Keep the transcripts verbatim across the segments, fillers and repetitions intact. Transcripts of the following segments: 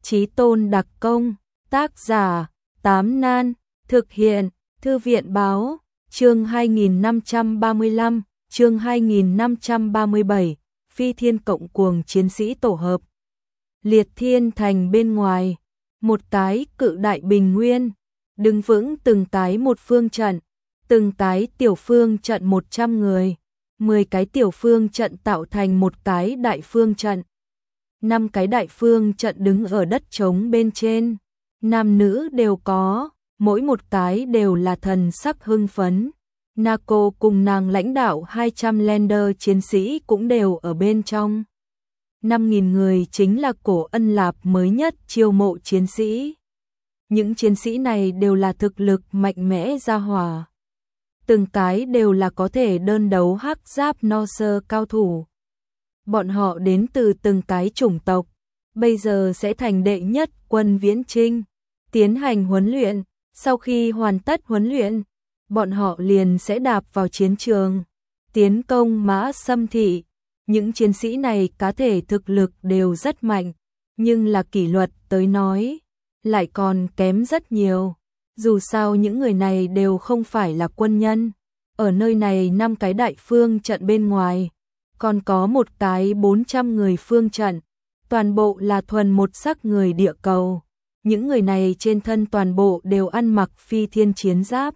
Chí Tôn đặc công, tác giả, Tám Nan, thực hiện, Thư viện báo, chương hai nghìn năm trăm ba mươi lăm, chương hai nghìn năm trăm ba mươi bảy, Phi Thiên cộng cuồng chiến sĩ tổ hợp. Liệt Thiên Thành bên ngoài, một cái cự đại bình nguyên, đứng vững từng cái một phương trận, từng cái tiểu phương trận một trăm người, mười cái tiểu phương trận tạo thành một cái đại phương trận. năm cái đại phương trận đứng ở đất trống bên trên, nam nữ đều có, mỗi một cái đều là thần sắc hưng phấn. Nako cùng nàng lãnh đạo hai trăm Lander chiến sĩ cũng đều ở bên trong. năm nghìn người chính là Cổ Ân Lạp mới nhất chiêu mộ chiến sĩ. Những chiến sĩ này đều là thực lực mạnh mẽ ra hỏa. Từng cái đều là có thể đơn đấu hắc giáp no sơ cao thủ. Bọn họ đến từ từng cái chủng tộc, bây giờ sẽ thành đệ nhất quân viễn chinh, tiến hành huấn luyện. Sau khi hoàn tất huấn luyện, bọn họ liền sẽ đạp vào chiến trường, tiến công Mã Sâm Thị. Những chiến sĩ này cá thể thực lực đều rất mạnh, nhưng là kỷ luật tới nói, lại còn kém rất nhiều. Dù sao những người này đều không phải là quân nhân. Ở nơi này năm cái đại phương trận bên ngoài, còn có một cái bốn trăm người phương trận, toàn bộ là thuần một sắc người địa cầu. Những người này trên thân toàn bộ đều ăn mặc phi thiên chiến giáp,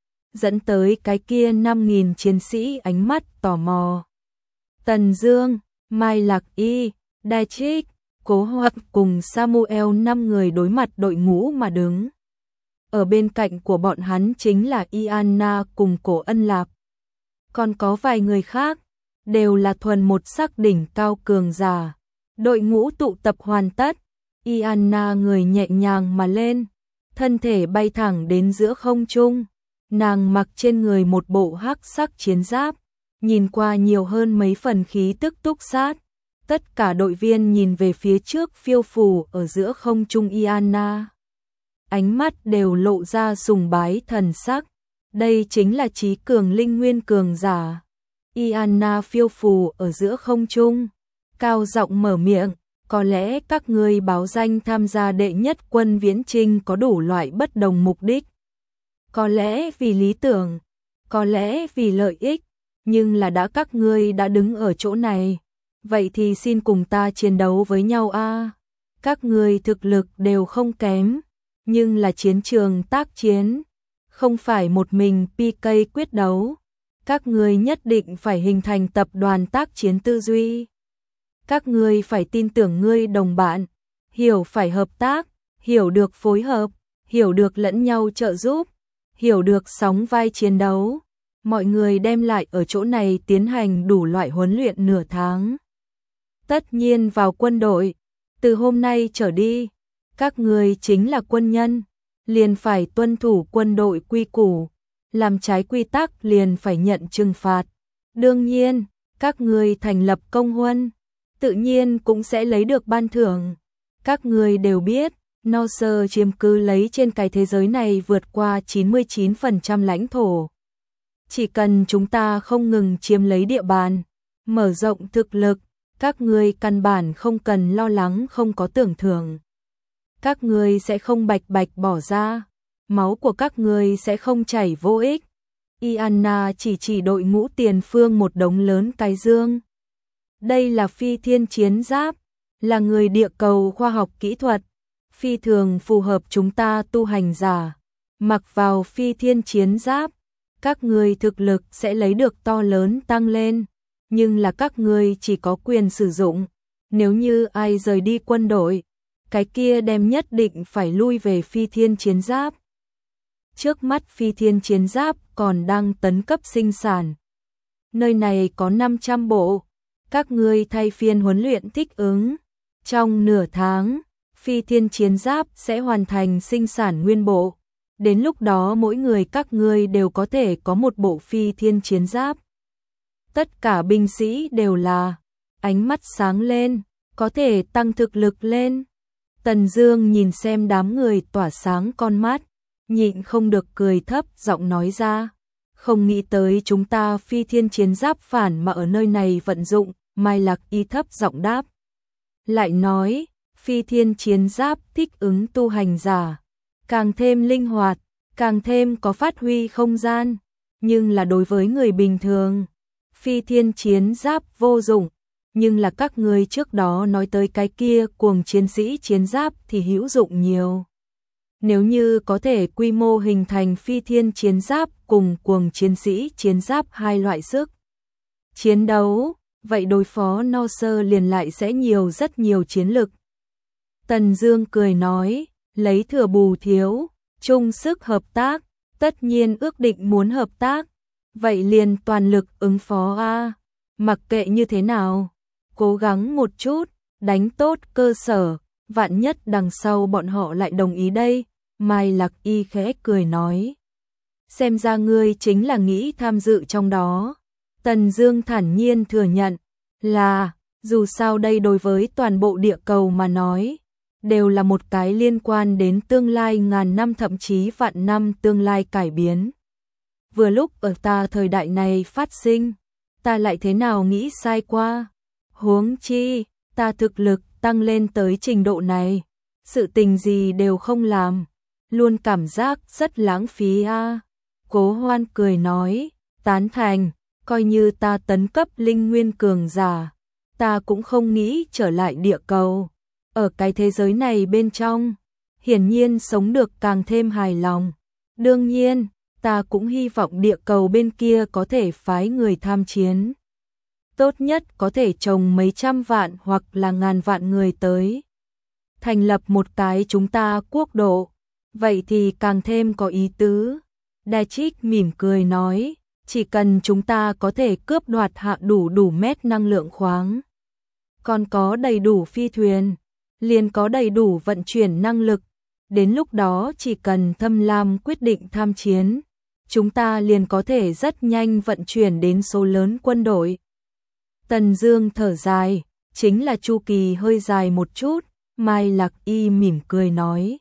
dẫn tới cái kia năm nghìn chiến sĩ ánh mắt tò mò. Tần Dương, Mai Lạc Y, Daetrich, Cố Hoặc cùng Samuel năm người đối mặt đội ngũ mà đứng. Ở bên cạnh của bọn hắn chính là Iana cùng Cổ Ân Lạp. Còn có vài người khác, đều là thuần một sắc đỉnh cao cường giả. Đội ngũ tụ tập hoàn tất, Iana người nhẹ nhàng mà lên, thân thể bay thẳng đến giữa không trung. Nàng mặc trên người một bộ hắc sắc chiến giáp, nhìn qua nhiều hơn mấy phần khí tức túc sát. Tất cả đội viên nhìn về phía trước phiêu phù ở giữa không trung Iana, ánh mắt đều lộ ra sùng bái thần sắc. Đây chính là trí cường linh nguyên cường giả. Iana phiêu phù ở giữa không trung, cao giọng mở miệng, có lẽ các ngươi báo danh tham gia đệ nhất quân viễn chinh có đủ loại bất đồng mục đích. Có lẽ vì lý tưởng, có lẽ vì lợi ích, nhưng là đã các ngươi đã đứng ở chỗ này, vậy thì xin cùng ta chiến đấu với nhau a. Các ngươi thực lực đều không kém, nhưng là chiến trường tác chiến, không phải một mình pê ca quyết đấu. Các ngươi nhất định phải hình thành tập đoàn tác chiến tư duy. Các ngươi phải tin tưởng ngươi đồng bạn, hiểu phải hợp tác, hiểu được phối hợp, hiểu được lẫn nhau trợ giúp, hiểu được sóng vai chiến đấu. Mọi người đem lại ở chỗ này tiến hành đủ loại huấn luyện nửa tháng. Tất nhiên vào quân đội, từ hôm nay trở đi, các ngươi chính là quân nhân, liền phải tuân thủ quân đội quy củ, làm trái quy tắc liền phải nhận trừng phạt. Đương nhiên, các ngươi thành lập công huân, tự nhiên cũng sẽ lấy được ban thưởng. Các ngươi đều biết, no sơ chiếm cứ lấy trên cái thế giới này vượt qua chín mươi chín phần trăm lãnh thổ. Chỉ cần chúng ta không ngừng chiếm lấy địa bàn, mở rộng thực lực, các ngươi căn bản không cần lo lắng không có tưởng thưởng. Các ngươi sẽ không bạch bạch bỏ ra, máu của các ngươi sẽ không chảy vô ích. Iana chỉ chỉ đội ngũ tiền phương một đống lớn cái dương. Đây là phi thiên chiến giáp, là người địa cầu khoa học kỹ thuật, phi thường phù hợp chúng ta tu hành giả. Mặc vào phi thiên chiến giáp, các ngươi thực lực sẽ lấy được to lớn tăng lên, nhưng là các ngươi chỉ có quyền sử dụng. Nếu như ai rời đi quân đội, cái kia đem nhất định phải lui về phi thiên chiến giáp. Trước mắt phi thiên chiến giáp còn đang tấn cấp sinh sản. Nơi này có năm trăm bộ, các ngươi thay phiên huấn luyện thích ứng. Trong nửa tháng, phi thiên chiến giáp sẽ hoàn thành sinh sản nguyên bộ. Đến lúc đó mỗi người các ngươi đều có thể có một bộ phi thiên chiến giáp. Tất cả binh sĩ đều là ánh mắt sáng lên, có thể tăng thực lực lên. Tần Dương nhìn xem đám người tỏa sáng con mắt, nhịn không được cười thấp giọng nói ra, không nghĩ tới chúng ta phi thiên chiến giáp phản mà ở nơi này vận dụng. Mai Lạc Y thấp giọng đáp, lại nói, phi thiên chiến giáp thích ứng tu hành giả, càng thêm linh hoạt, càng thêm có phát huy không gian, nhưng là đối với người bình thường, phi thiên chiến giáp vô dụng, nhưng là các người trước đó nói tới cái kia cuồng chiến sĩ chiến giáp thì hữu dụng nhiều. Nếu như có thể quy mô hình thành phi thiên chiến giáp cùng cuồng chiến sĩ chiến giáp hai loại sức chiến đấu, vậy đối phó no sơ liền lại sẽ nhiều rất nhiều chiến lực. Tần Dương cười nói, lấy thừa bù thiếu, chung sức hợp tác, tất nhiên ước định muốn hợp tác, vậy liền toàn lực ứng phó a, mặc kệ như thế nào, cố gắng một chút, đánh tốt cơ sở, vạn nhất đằng sau bọn họ lại đồng ý đây. Mai Lạc Y khẽ cười nói, xem ra ngươi chính là nghĩ tham dự trong đó. Tần Dương thản nhiên thừa nhận, là, dù sao đây đối với toàn bộ địa cầu mà nói, đều là một cái liên quan đến tương lai ngàn năm thậm chí vạn năm tương lai cải biến. Vừa lúc ở ta thời đại này phát sinh, ta lại thế nào nghĩ sai qua, huống chi, ta thực lực tăng lên tới trình độ này, sự tình gì đều không làm, luôn cảm giác rất lãng phí a. À. Cố Hoan cười nói, tán thành, coi như ta tấn cấp linh nguyên cường giả, ta cũng không nghĩ trở lại địa cầu. Ở cái thế giới này bên trong, hiển nhiên sống được càng thêm hài lòng. Đương nhiên, ta cũng hy vọng địa cầu bên kia có thể phái người tham chiến. Tốt nhất có thể trồng mấy trăm vạn hoặc là ngàn vạn người tới. Thành lập một cái chúng ta quốc độ, vậy thì càng thêm có ý tứ. Đa Trích mỉm cười nói, chỉ cần chúng ta có thể cướp đoạt hạ đủ đủ mét năng lượng khoáng, còn có đầy đủ phi thuyền, liền có đầy đủ vận chuyển năng lực, đến lúc đó chỉ cần Thâm Lam quyết định tham chiến, chúng ta liền có thể rất nhanh vận chuyển đến số lớn quân đội. Tần Dương thở dài, chính là chu kỳ hơi dài một chút. Mai Lạc Y mỉm cười nói,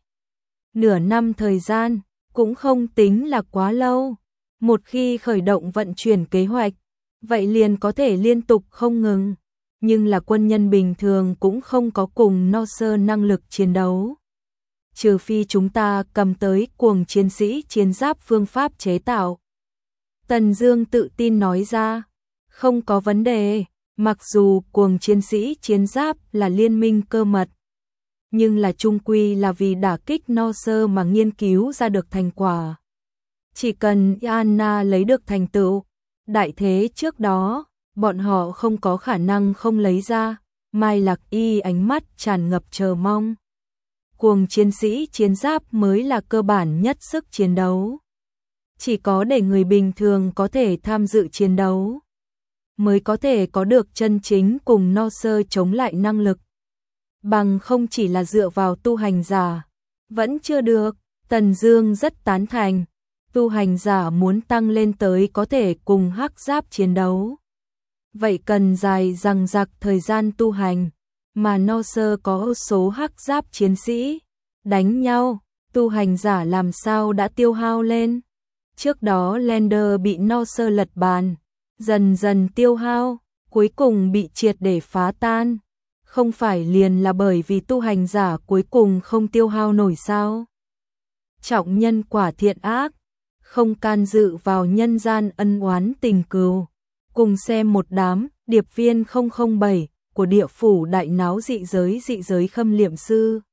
nửa năm thời gian cũng không tính là quá lâu, một khi khởi động vận chuyển kế hoạch, vậy liền có thể liên tục không ngừng, nhưng là quân nhân bình thường cũng không có cùng no sơ năng lực chiến đấu. Trừ phi chúng ta cầm tới cuồng chiến sĩ chiến giáp phương pháp chế tạo. Tần Dương tự tin nói ra, không có vấn đề, mặc dù cuồng chiến sĩ chiến giáp là liên minh cơ mật, nhưng là chung quy là vì đả kích no sơ mà nghiên cứu ra được thành quả. Chỉ cần Anna lấy được thành tựu, đại thế trước đó, bọn họ không có khả năng không lấy ra. Mai Lạc Y ánh mắt tràn ngập chờ mong. Cuồng chiến sĩ chiến giáp mới là cơ bản nhất sức chiến đấu. Chỉ có để người bình thường có thể tham dự chiến đấu, mới có thể có được chân chính cùng no sơ chống lại năng lực. Bằng không chỉ là dựa vào tu hành giả, vẫn chưa được. Tần Dương rất tán thành, tu hành giả muốn tăng lên tới có thể cùng hắc giáp chiến đấu, vậy cần dài dằng dặc thời gian tu hành, mà no sơ có số hắc giáp chiến sĩ đánh nhau, tu hành giả làm sao đã tiêu hao lên. Trước đó Lander bị no sơ lật bàn, dần dần tiêu hao, cuối cùng bị triệt để phá tan. Không phải liền là bởi vì tu hành giả cuối cùng không tiêu hao nổi sao? Trọng nhân quả thiện ác, không can dự vào nhân gian ân oán tình cừu. Cùng xem một đám điệp viên không không bảy của địa phủ đại náo dị giới dị giới khâm liệm sư.